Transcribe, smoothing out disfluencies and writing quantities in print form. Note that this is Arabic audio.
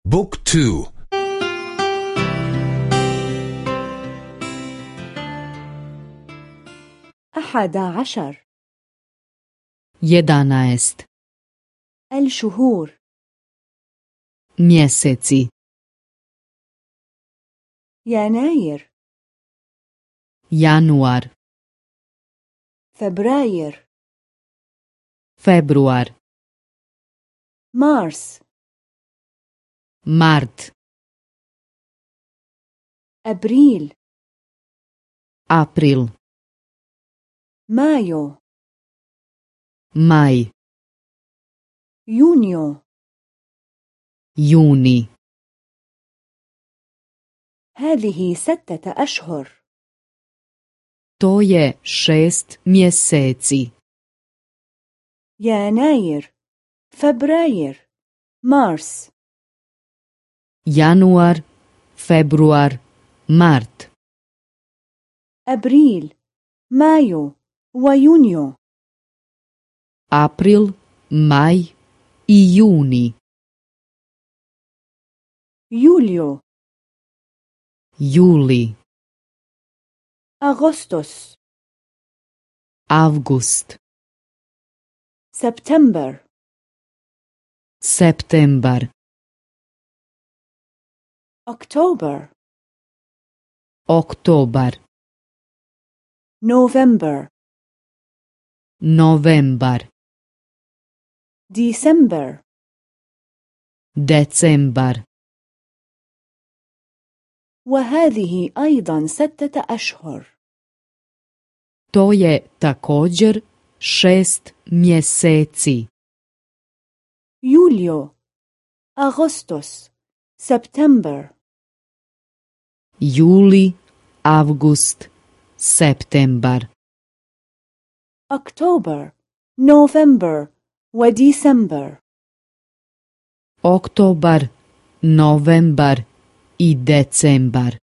بوك تو. 11. 11. الشهور. mjeseci, يناير، januar, فبراير، februar, مارس، mart, أبريل، april, مايو، maj, يونيو. juni. هذه 6 أشهر. To je 6 mjeseci. يناير، فبراير، مارس، Januar, februar, mart, أبريل، مايو ويونيو. april, maj i juni. يوليو، Juli, أغسطس، avgust, سبتمبر، septembar, أكتوبر، oktobar, نوفمبر، novembar, ديسمبر. decembar. وهذه أيضا 6 أشهر. To je također 6 mjeseci. يوليو، أغسطس، سبتمبر، Juli, avgust, septembar, أكتوبر، نوفمبر وديسمبر. oktobar, novembar i decembar.